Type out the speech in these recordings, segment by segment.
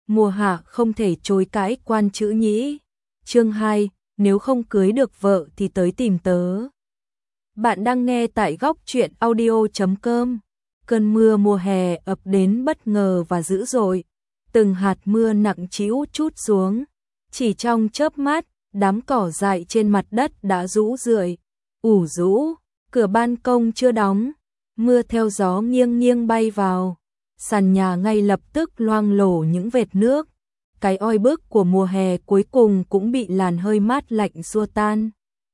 mùa hạ không thể chối cãi quan chữ nhĩ. Chương 2, nếu không cưới được vợ thì tới tìm tớ. Bạn đang nghe tại góc truyện audio.com. Cơn mưa mùa hè ập đến bất ngờ và dữ dội. Từng hạt mưa nặng trĩu trút xuống. Chỉ trong chớp mắt, đám cỏ dại trên mặt đất đã rũ rượi, ủ rũ, cửa ban công chưa đóng. Mưa theo gió nghiêng nghiêng bay vào. Sàn nhà ngay lập tức loang lổ những vệt nước. Cái oi bức của mùa hè cuối cùng cũng bị làn hơi mát lạnh xua tan.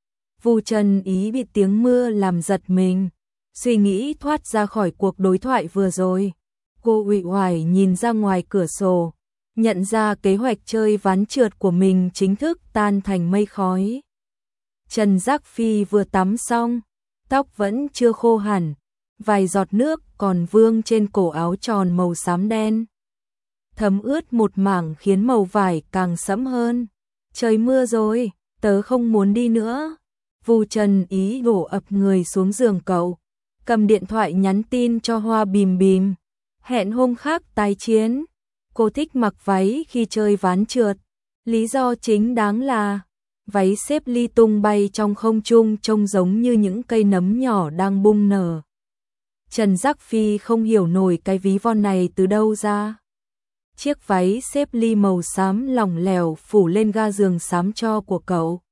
Vu Trần Ý bị tiếng mưa làm giật mình, suy nghĩ thoát ra khỏi cuộc đối thoại vừa rồi. Cô uể oải nhìn ra ngoài cửa sổ, nhận ra kế hoạch chơi ván trượt của mình chính thức tan thành mây khói. Trần Giác Phi vừa tắm xong, tóc vẫn chưa khô hẳn, vài giọt nước còn vương trên cổ áo tròn màu xám đen. Thấm ướt một mảng khiến màu vải càng sẫm hơn. Trời mưa rồi, tớ không muốn đi nữa. Vu Trần Ý đổ ập người xuống giường cậu, cầm điện thoại nhắn tin cho Hoa Bìm Bìm. Hẹn hôm khác tái chiến. Cô thích mặc váy khi chơi ván trượt. Lý do chính đáng là váy xếp ly tung bay trong không trung trông giống như những cây nấm nhỏ đang bung nở. Trần Giác Phi không hiểu nổi cái ví von này từ đâu ra. Chiếc váy xếp ly màu xám lỏng lẻo phủ lên ga giường xám tro của cậu,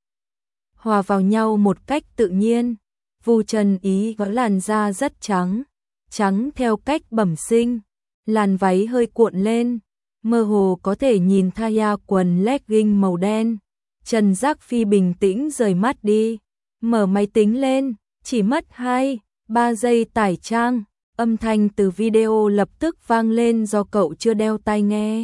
hòa vào nhau một cách tự nhiên. Vu Trần Ý có làn da rất trắng, trắng theo cách bẩm sinh. Làn váy hơi cuộn lên, mơ hồ có thể nhìn thaya quần legging màu đen. Trần Giác Phi bình tĩnh rời mắt đi, mở máy tính lên, chỉ mất 2-3 giây tải trang. Âm thanh từ video lập tức vang lên do cậu chưa đeo tai nghe.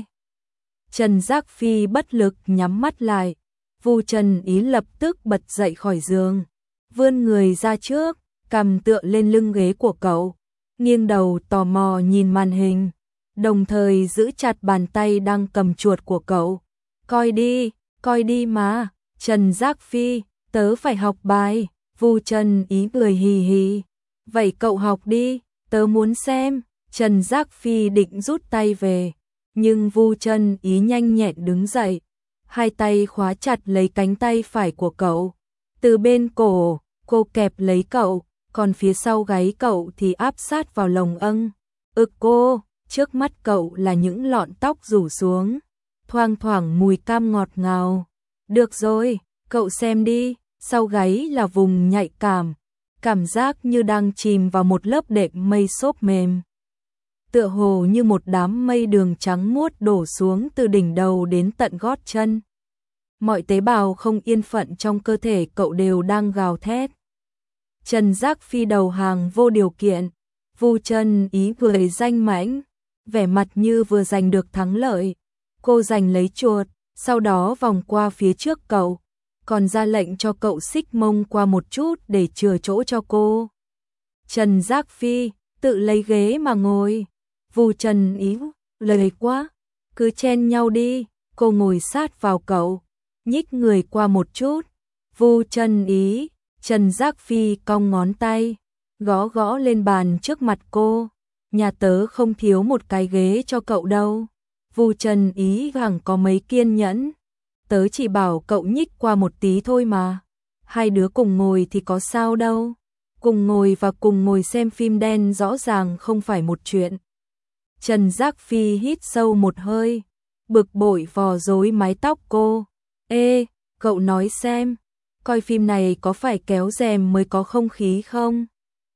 Trần Giác Phi bất lực nhắm mắt lại. Vu Trần Ý lập tức bật dậy khỏi giường, vươn người ra trước, cằm tựa lên lưng ghế của cậu, nghiêng đầu tò mò nhìn màn hình, đồng thời giữ chặt bàn tay đang cầm chuột của cậu. Coi đi mà, Trần Giác Phi, tớ phải học bài. Vu Trần Ý cười hì hì. Vậy cậu học đi, tớ muốn xem. Trần Giác Phi định rút tay về, nhưng Vu Trần Ý nhanh nhẹn đứng dậy, hai tay khóa chặt lấy cánh tay phải của cậu. Từ bên cổ, cô kẹp lấy cậu, còn phía sau gáy cậu thì áp sát vào lồng ực cô. Trước mắt cậu là những lọn tóc rủ xuống, thoang thoảng mùi cam ngọt ngào. Được rồi, cậu xem đi, sau gáy là vùng nhạy cảm giác như đang chìm vào một lớp đệm mây xốp mềm. Tựa hồ như một đám mây đường trắng muốt đổ xuống từ đỉnh đầu đến tận gót chân. Mọi tế bào không yên phận trong cơ thể cậu đều đang gào thét. Trần Giác Phi đầu hàng vô điều kiện. Vu Trần Ý cười danh mãnh, vẻ mặt như vừa giành được thắng lợi. Cô giành lấy chuột, sau đó vòng qua phía trước cậu, còn ra lệnh cho cậu xích mông qua một chút để chừa chỗ cho cô. Trần Giác Phi, tự lấy ghế mà ngồi. Vu Trần Ý, lời quá, cứ chen nhau đi. Cô ngồi sát vào cậu, nhích người qua một chút. Vu Trần Ý, Trần Giác Phi cong ngón tay, gõ gõ lên bàn trước mặt cô. Nhà tớ không thiếu một cái ghế cho cậu đâu. Vu Trần Ý hằng có mấy kiên nhẫn. Tớ chỉ bảo cậu nhích qua một tí thôi mà. Hai đứa cùng ngồi thì có sao đâu. Cùng ngồi và cùng ngồi xem phim đen rõ ràng không phải một chuyện. Trần Giác Phi hít sâu một hơi, bực bội vò rối mái tóc cô. Ê, cậu nói xem, coi phim này có phải kéo rèm mới có không khí không?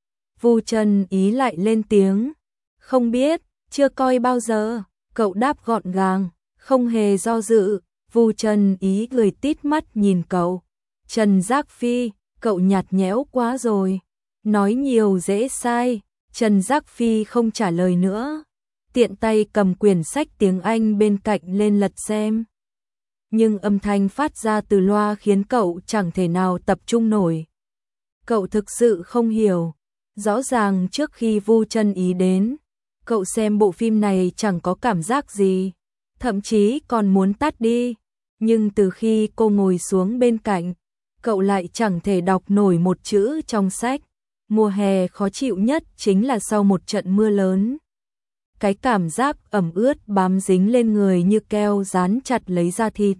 Vu Trần Ý lại lên tiếng. Không biết, chưa coi bao giờ. Cậu đáp gọn gàng, không hề do dự. Vu Trần Ý cười tít mắt nhìn cậu. Trần Giác Phi, cậu nhạt nhẽo quá rồi. Nói nhiều dễ sai. Trần Giác Phi không trả lời nữa, tiện tay cầm quyển sách tiếng Anh bên cạnh lên lật xem. Nhưng âm thanh phát ra từ loa khiến cậu chẳng thể nào tập trung nổi. Cậu thực sự không hiểu. Rõ ràng trước khi Vu Trần Ý đến, cậu xem bộ phim này chẳng có cảm giác gì, thậm chí còn muốn tắt đi. Nhưng từ khi cô ngồi xuống bên cạnh, cậu lại chẳng thể đọc nổi một chữ trong sách. Mùa hè khó chịu nhất chính là sau một trận mưa lớn. cái cảm giác ẩm ướt bám dính lên người như keo dán chặt lấy da thịt.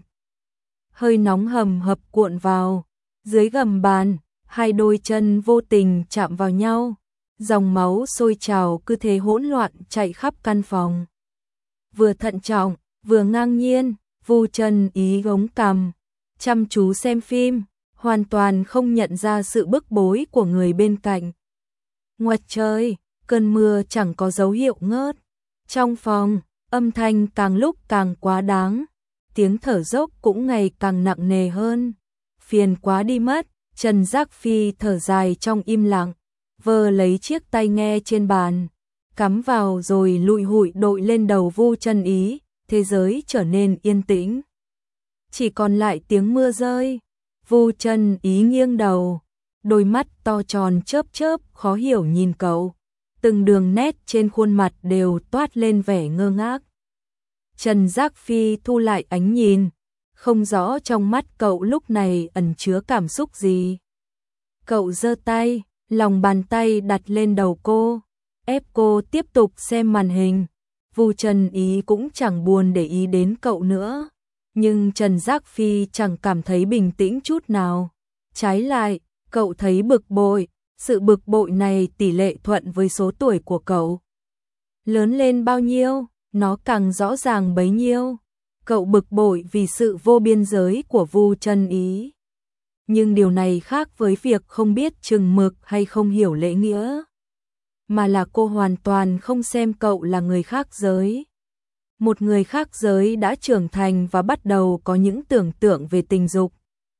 Hơi nóng hầm hập cuộn vào, dưới gầm bàn, hai đôi chân vô tình chạm vào nhau, dòng máu sôi trào cứ thế hỗn loạn chạy khắp căn phòng. Vừa thận trọng, vừa ngang nhiên, Vu Chân Ý gống cằm, chăm chú xem phim, hoàn toàn không nhận ra sự bức bối của người bên cạnh. Ngoặt trời, cơn mưa chẳng có dấu hiệu ngớt. Trong phòng, âm thanh càng lúc càng quá đáng, tiếng thở dốc cũng ngày càng nặng nề hơn. Phiền quá đi mất, Trần Giác Phi thở dài trong im lặng, vơ lấy chiếc tai nghe trên bàn, cắm vào rồi lụi hụi đội lên đầu Vu Chân Ý, thế giới trở nên yên tĩnh. Chỉ còn lại tiếng mưa rơi. Vu Chân Ý nghiêng đầu, đôi mắt to tròn chớp chớp khó hiểu nhìn cậu, từng đường nét trên khuôn mặt đều toát lên vẻ ngơ ngác. Trần Giác Phi thu lại ánh nhìn, không rõ trong mắt cậu lúc này ẩn chứa cảm xúc gì. Cậu giơ tay, lòng bàn tay đặt lên đầu cô, ép cô tiếp tục xem màn hình. Vu Chân Ý cũng chẳng buồn để ý đến cậu nữa, nhưng Trần Giác Phi chẳng cảm thấy bình tĩnh chút nào. Trái lại, cậu thấy bực bội, sự bực bội này tỷ lệ thuận với số tuổi của cậu. Lớn lên bao nhiêu, nó càng rõ ràng bấy nhiêu. Cậu bực bội vì sự vô biên giới của Vu Chân Ý. Nhưng điều này khác với việc không biết chừng mực hay không hiểu lễ nghĩa, mà là cô hoàn toàn không xem cậu là người khác giới. Một người khác giới đã trưởng thành và bắt đầu có những tưởng tượng về tình dục.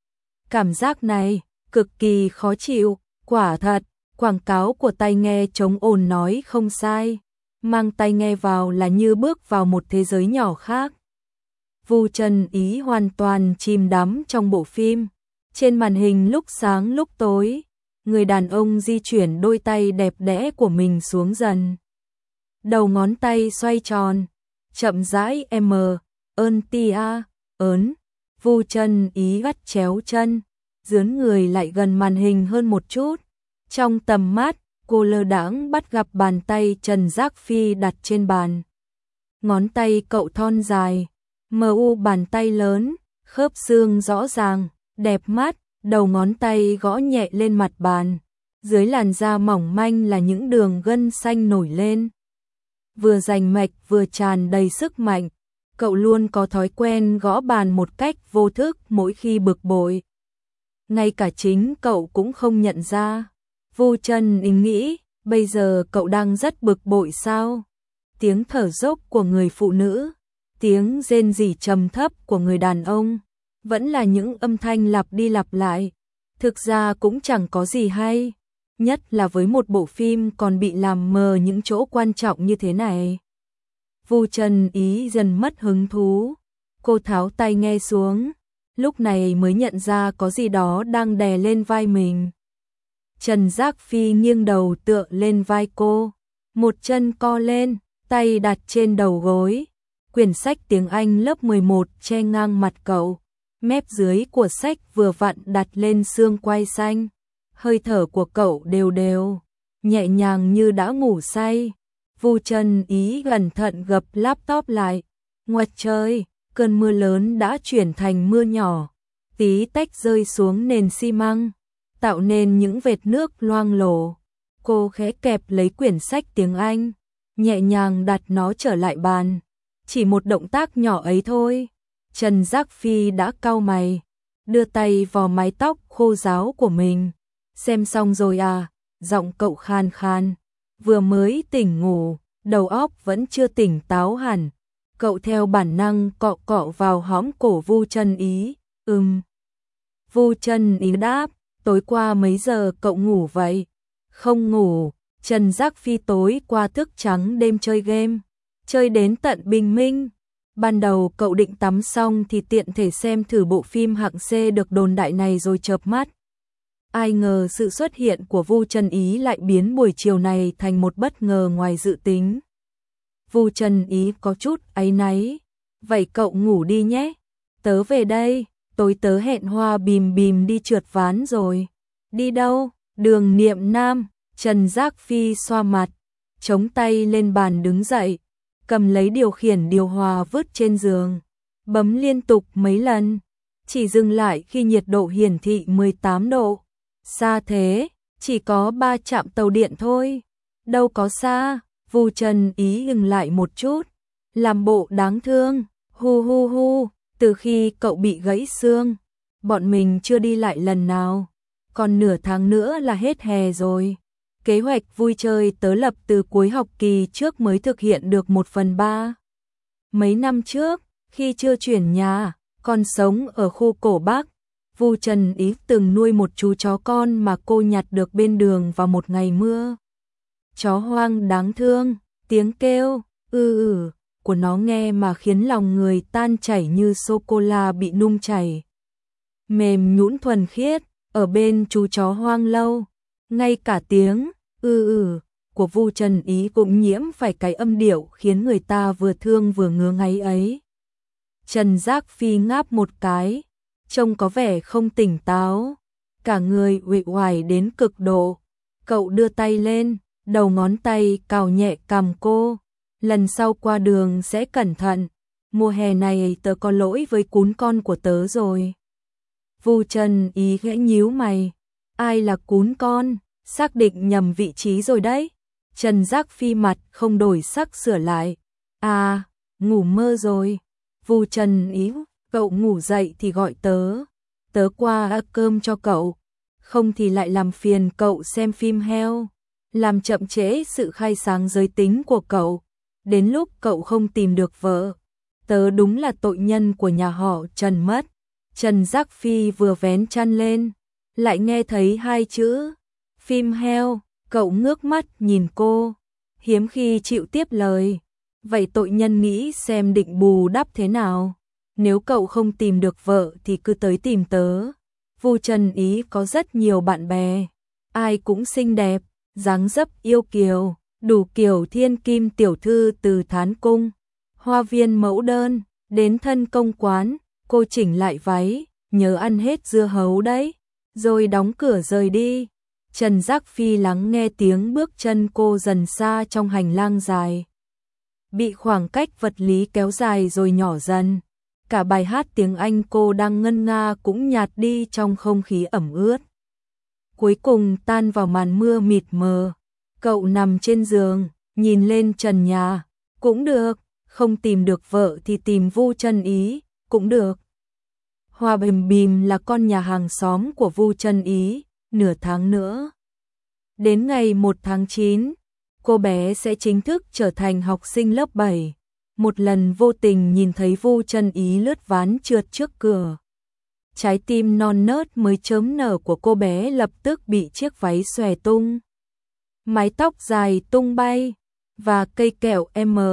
Cảm giác này cực kỳ khó chịu, quả thật, quảng cáo của tai nghe chống ồn nói không sai, mang tai nghe vào là như bước vào một thế giới nhỏ khác. Vu Chân Ý hoàn toàn chìm đắm trong bộ phim, trên màn hình lúc sáng lúc tối, người đàn ông di chuyển đôi tay đẹp đẽ của mình xuống dần. Đầu ngón tay xoay tròn, chậm rãi ơn tia, ớn, Vu Chân Ý gắt chéo chân, dướn người lại gần màn hình hơn một chút. Trong tầm mắt, cô lơ đãng bắt gặp bàn tay Trần Giác Phi đặt trên bàn. Ngón tay cậu thon dài, bàn tay lớn, khớp xương rõ ràng, đẹp mắt, đầu ngón tay gõ nhẹ lên mặt bàn. Dưới làn da mỏng manh là những đường gân xanh nổi lên. Vừa rành mạch vừa tràn đầy sức mạnh, cậu luôn có thói quen gõ bàn một cách vô thức mỗi khi bực bội. Ngay cả chính cậu cũng không nhận ra. Vu Chân Ý nghĩ, bây giờ cậu đang rất bực bội sao? Tiếng thở dốc của người phụ nữ, tiếng rên rỉ trầm thấp của người đàn ông, vẫn là những âm thanh lặp đi lặp lại. Thực ra cũng chẳng có gì hay, nhất là với một bộ phim còn bị làm mờ những chỗ quan trọng như thế này. Vu Chân Ý dần mất hứng thú, cô tháo tai nghe xuống, lúc này mới nhận ra có gì đó đang đè lên vai mình. Trần Giác Phi nghiêng đầu tựa lên vai cô, một chân co lên, tay đặt trên đầu gối. Quyển sách tiếng Anh lớp 11 che ngang mặt cậu, mép dưới của sách vừa vặn đặt lên xương quai xanh. Hơi thở của cậu đều đều, nhẹ nhàng như đã ngủ say. Vu Chân Ý cẩn thận gập laptop lại. Ngoặt trời, cơn mưa lớn đã chuyển thành mưa nhỏ, tí tách rơi xuống nền xi măng, tạo nên những vệt nước loang lổ. Cô khẽ kẹp lấy quyển sách tiếng Anh, nhẹ nhàng đặt nó trở lại bàn. Chỉ một động tác nhỏ ấy thôi, Trần Giác Phi đã cau mày, đưa tay vào mái tóc khô ráo của mình. Xem xong rồi à? Giọng cậu khan khan, vừa mới tỉnh ngủ, đầu óc vẫn chưa tỉnh táo hẳn. Cậu theo bản năng cọ cọ vào hõm cổ Vu Chân Ý. Vu Chân Ý đáp, tối qua mấy giờ cậu ngủ vậy? Không ngủ. Trần Giác Phi tối qua thức trắng đêm chơi game, chơi đến tận bình minh. Ban đầu cậu định tắm xong thì tiện thể xem thử bộ phim hạng C được đồn đại này rồi chợp mắt. Ai ngờ sự xuất hiện của Vu Chân Ý lại biến buổi chiều này thành một bất ngờ ngoài dự tính. Vu Chân Ý có chút áy náy. Vậy cậu ngủ đi nhé. Tớ về đây, tối tớ hẹn Hoa Bìm Bìm đi trượt ván rồi. Đi đâu? Đường Niệm Nam. Trần Giác Phi xoa mặt, chống tay lên bàn đứng dậy, cầm lấy điều khiển điều hòa vứt trên giường, bấm liên tục mấy lần, chỉ dừng lại khi nhiệt độ hiển thị 18 độ. Xa thế, chỉ có 3 trạm tàu điện thôi, đâu có xa. Vu Trần Ý dừng lại một chút, làm bộ đáng thương, hu hu hu, từ khi cậu bị gãy xương, bọn mình chưa đi lại lần nào, còn nửa tháng nữa là hết hè rồi. Kế hoạch vui chơi tớ lập từ cuối học kỳ trước mới thực hiện được 1/3. Mấy năm trước, khi chưa chuyển nhà, còn sống ở khu cổ Bắc, Vu Trần Ý từng nuôi một chú chó con mà cô nhặt được bên đường vào một ngày mưa. Chó hoang đáng thương, tiếng kêu của nó nghe mà khiến lòng người tan chảy như sô-cô-la bị nung chảy. Mềm nhũn thuần khiết, ở bên chú chó hoang lâu, ngay cả tiếng của Vu Trần Ý cũng nhiễm phải cái âm điệu khiến người ta vừa thương vừa ngứa ngáy ấy. Trần Giác Phi ngáp một cái, trông có vẻ không tỉnh táo, cả người uể oải đến cực độ. Cậu đưa tay lên, đầu ngón tay cào nhẹ cằm cô, lần sau qua đường sẽ cẩn thận, mùa hè này tớ có lỗi với cún con của tớ rồi. Vu Trần Ý khẽ nhíu mày, ai là cún con, xác định nhầm vị trí rồi đấy. Trần Giác Phi mặt không đổi sắc sửa lại, à, ngủ mơ rồi. Vu Trần Ý, cậu ngủ dậy thì gọi tớ qua ăn cơm cho cậu, không thì lại làm phiền cậu xem phim heo, làm chậm trễ sự khai sáng giới tính của cậu, đến lúc cậu không tìm được vợ. Tớ đúng là tội nhân của nhà họ Trần mất. Trần Giác Phi vừa vén chăn lên, lại nghe thấy hai chữ phim heo, cậu ngước mắt nhìn cô, hiếm khi chịu tiếp lời. Vậy tội nhân nghĩ xem định bù đắp thế nào, nếu cậu không tìm được vợ thì cứ tới tìm tớ. Vu Trần Ý có rất nhiều bạn bè, ai cũng xinh đẹp, dáng dấp yêu kiều, đủ kiểu thiên kim tiểu thư từ Thán Cung, hoa viên mẫu đơn, đến thân công quán. Cô chỉnh lại váy, nhớ ăn hết dưa hấu đấy, rồi đóng cửa rời đi. Trần Giác Phi lắng nghe tiếng bước chân cô dần xa trong hành lang dài, bị khoảng cách vật lý kéo dài rồi nhỏ dần. Cả bài hát tiếng Anh cô đang ngân nga cũng nhạt đi trong không khí ẩm ướt. Cuối cùng tan vào màn mưa mịt mờ. Cậu nằm trên giường, nhìn lên trần nhà, cũng được, không tìm được vợ thì tìm Vu Trần Ý, cũng được. Hoa Bìm Bìm là con nhà hàng xóm của Vu Trần Ý, nửa tháng nữa. Đến ngày 1 tháng 9, cô bé sẽ chính thức trở thành học sinh lớp 7. Một lần vô tình nhìn thấy Vu Trần Ý lướt ván trượt trước cửa. Trái tim non nớt mới chớm nở của cô bé lập tức bị chiếc váy xòe tung. Mái tóc dài tung bay, và cây kẹo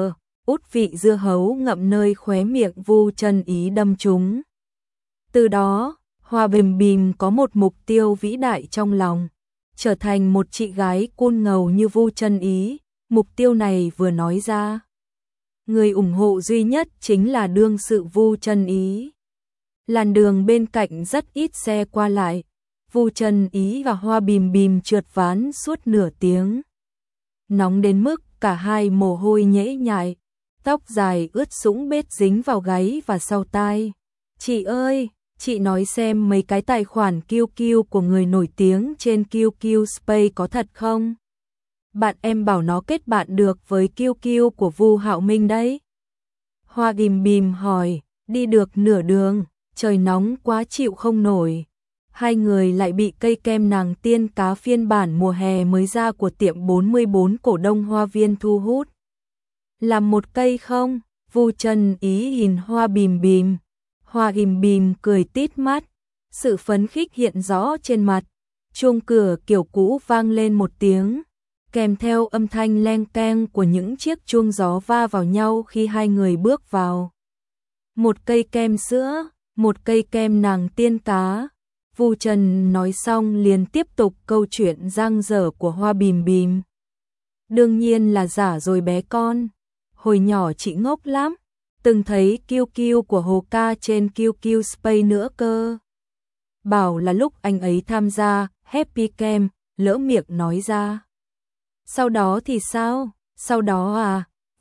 út vị dưa hấu ngậm nơi khóe miệng Vu Trần Ý đâm trúng. Từ đó, Hoa Bìm Bìm có một mục tiêu vĩ đại trong lòng, trở thành một chị gái cool ngầu như Vu Trần Ý. Mục tiêu này vừa nói ra, người ủng hộ duy nhất chính là đương sự Vu Trần Ý. Làn đường bên cạnh rất ít xe qua lại, Vu Trần Ý và Hoa Bìm Bìm trượt ván suốt nửa tiếng. Nóng đến mức cả hai mồ hôi nhễ nhại, tóc dài ướt sũng bết dính vào gáy và sau tai. Chị ơi, chị nói xem mấy cái tài khoản QQ của người nổi tiếng trên QQ Space có thật không? Bạn em bảo nó kết bạn được với QQ của Vu Hạo Minh đấy. Hoa Bìm Bìm hỏi, đi được nửa đường, trời nóng quá chịu không nổi. Hai người lại bị cây kem nàng tiên cá phiên bản mùa hè mới ra của tiệm 44 cổ đông Hoa Viên thu hút. Làm một cây không? Vu Trần Ý nhìn Hoa Bìm Bìm. Hoa Bìm Bìm cười tít mắt, sự phấn khích hiện rõ trên mặt. Chuông cửa kiểu cũ vang lên một tiếng, kèm theo âm thanh leng keng của những chiếc chuông gió va vào nhau khi hai người bước vào. Một cây kem sữa, một cây kem nàng tiên cá. Vu Trần nói xong liền tiếp tục câu chuyện dang dở của Hoa Bìm Bìm. Đương nhiên là giả rồi bé con. Hồi nhỏ chị ngốc lắm, từng thấy QQ của Hồ Ca trên QQ Space nữa cơ. Bảo là lúc anh ấy tham gia Happy Camp, lỡ miệng nói ra. Sau đó thì sao? Sau đó à?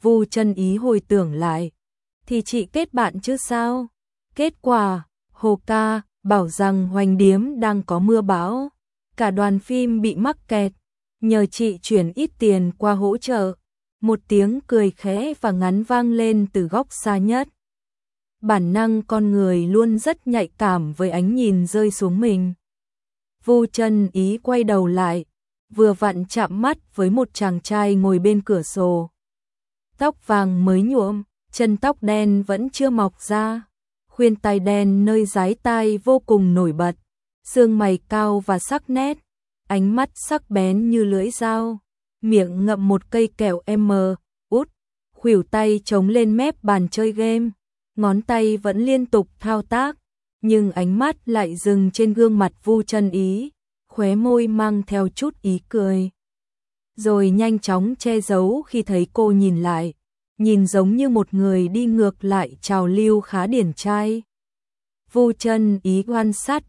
Vu Chân Ý hồi tưởng lại, thì chị kết bạn chứ sao? Kết quả, Hồ ca bảo rằng Hoành Điếm đang có mưa bão, cả đoàn phim bị mắc kẹt, nhờ chị chuyển ít tiền qua hỗ trợ. Một tiếng cười khẽ và ngắn vang lên từ góc xa nhất. Bản năng con người luôn rất nhạy cảm với ánh nhìn rơi xuống mình. Vu Chân Ý quay đầu lại, vừa vặn chạm mắt với một chàng trai ngồi bên cửa sổ. Tóc vàng mới nhuộm, chân tóc đen vẫn chưa mọc ra, khuyên tai đen nơi dái tai vô cùng nổi bật, xương mày cao và sắc nét, ánh mắt sắc bén như lưỡi dao, miệng ngậm một cây kẹo út, khuỷu tay chống lên mép bàn chơi game, ngón tay vẫn liên tục thao tác, nhưng ánh mắt lại dừng trên gương mặt Vu Chân Ý, khóe môi mang theo chút ý cười. Rồi nhanh chóng che giấu khi thấy cô nhìn lại, nhìn giống như một người đi ngược lại trào lưu khá điển trai. Vu Chân Ý quan sát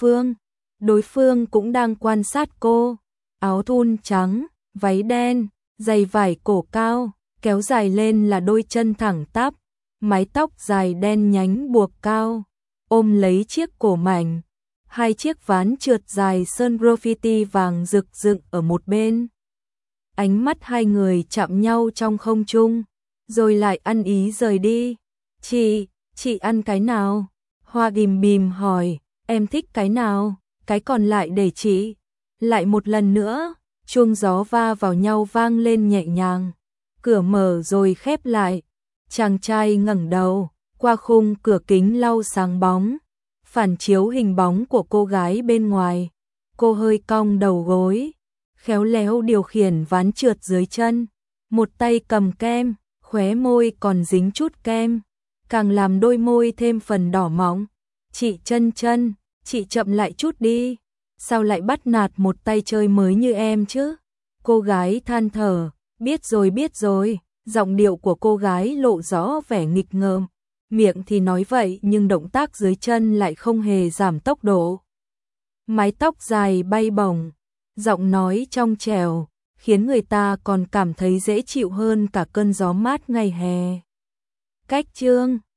đối phương cũng đang quan sát cô, áo thun trắng, váy đen, giày vải cổ cao, kéo dài lên là đôi chân thẳng tắp, mái tóc dài đen nhánh buộc cao, ôm lấy chiếc cổ mảnh, hai chiếc ván trượt dài sơn graffiti vàng rực dựng ở một bên. Ánh mắt hai người chạm nhau trong không trung, rồi lại ăn ý rời đi. Chị ăn cái nào? Hoa Bìm Bìm hỏi, em thích cái nào? Cái còn lại để chị. Lại một lần nữa, chuông gió va vào nhau vang lên nhẹ nhàng. Cửa mở rồi khép lại. Chàng trai ngẩng đầu, qua khung cửa kính lau sáng bóng, phản chiếu hình bóng của cô gái bên ngoài. Cô hơi cong đầu gối, khéo léo điều khiển ván trượt dưới chân, một tay cầm kem, khóe môi còn dính chút kem, càng làm đôi môi thêm phần đỏ mọng. Chị Chân, chị chậm lại chút đi, sao lại bắt nạt một tay chơi mới như em chứ? Cô gái than thở, biết rồi, giọng điệu của cô gái lộ rõ vẻ nghịch ngợm, miệng thì nói vậy nhưng động tác dưới chân lại không hề giảm tốc độ. Mái tóc dài bay bổng, giọng nói trong trẻo, khiến người ta còn cảm thấy dễ chịu hơn cả cơn gió mát ngày hè. Cách chương